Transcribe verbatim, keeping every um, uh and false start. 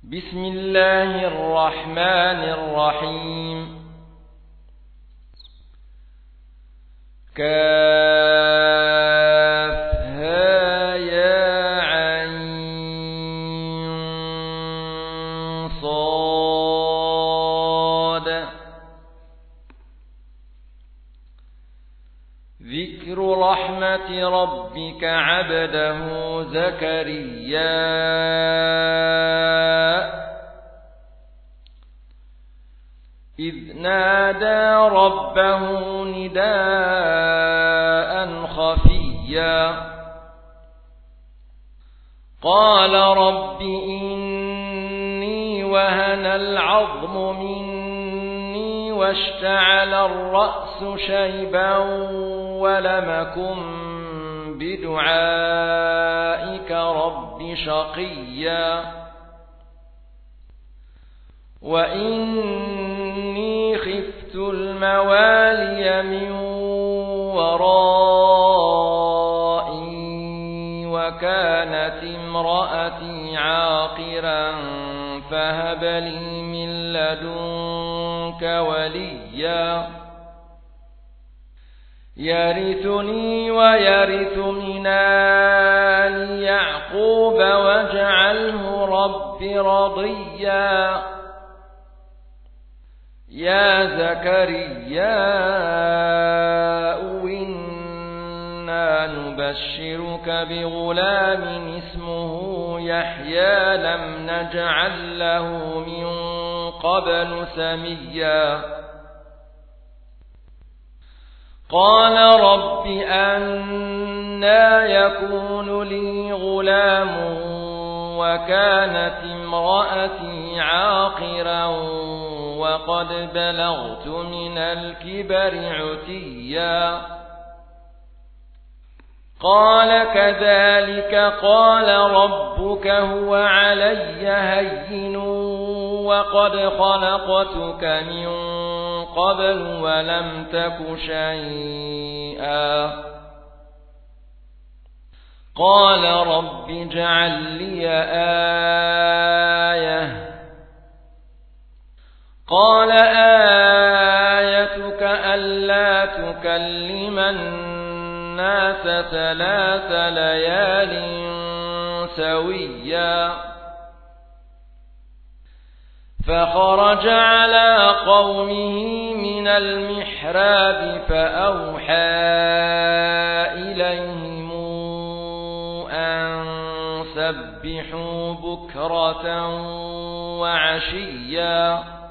بسم الله الرحمن الرحيم. كافها يا عين صاد. ذكر رحمة ربك عبده زكريا إذ نادى ربه نداء خفيا قال رب إني وهن العظم مني واشتعل الرأس شيبا ولم أكن بدعائك رب شقيا وإني خفت الموالي من ورائي وكانت امرأتي عاقرا فهب لي من لدنك وليا يرثني ويرث من آل يعقوب واجعله رب رضيا يا زكريا إنا نبشرك بغلام اسمه يحيى لم نجعل له من قبل سميا قال رب أنى يكون لي غلام وكانت امرأتي عاقرا وقد بلغت من الكبر عتيا قال كذلك قال ربك هو علي هين وقد خلقتك من قبل ولم تك شيئا قال رب اجعل لي آية قال آيتك ألا تكلم الناس ثلاث ليال سويا فخرج على قومه من المحراب فأوحى إليهم أن سبحوا بكرة وعشيا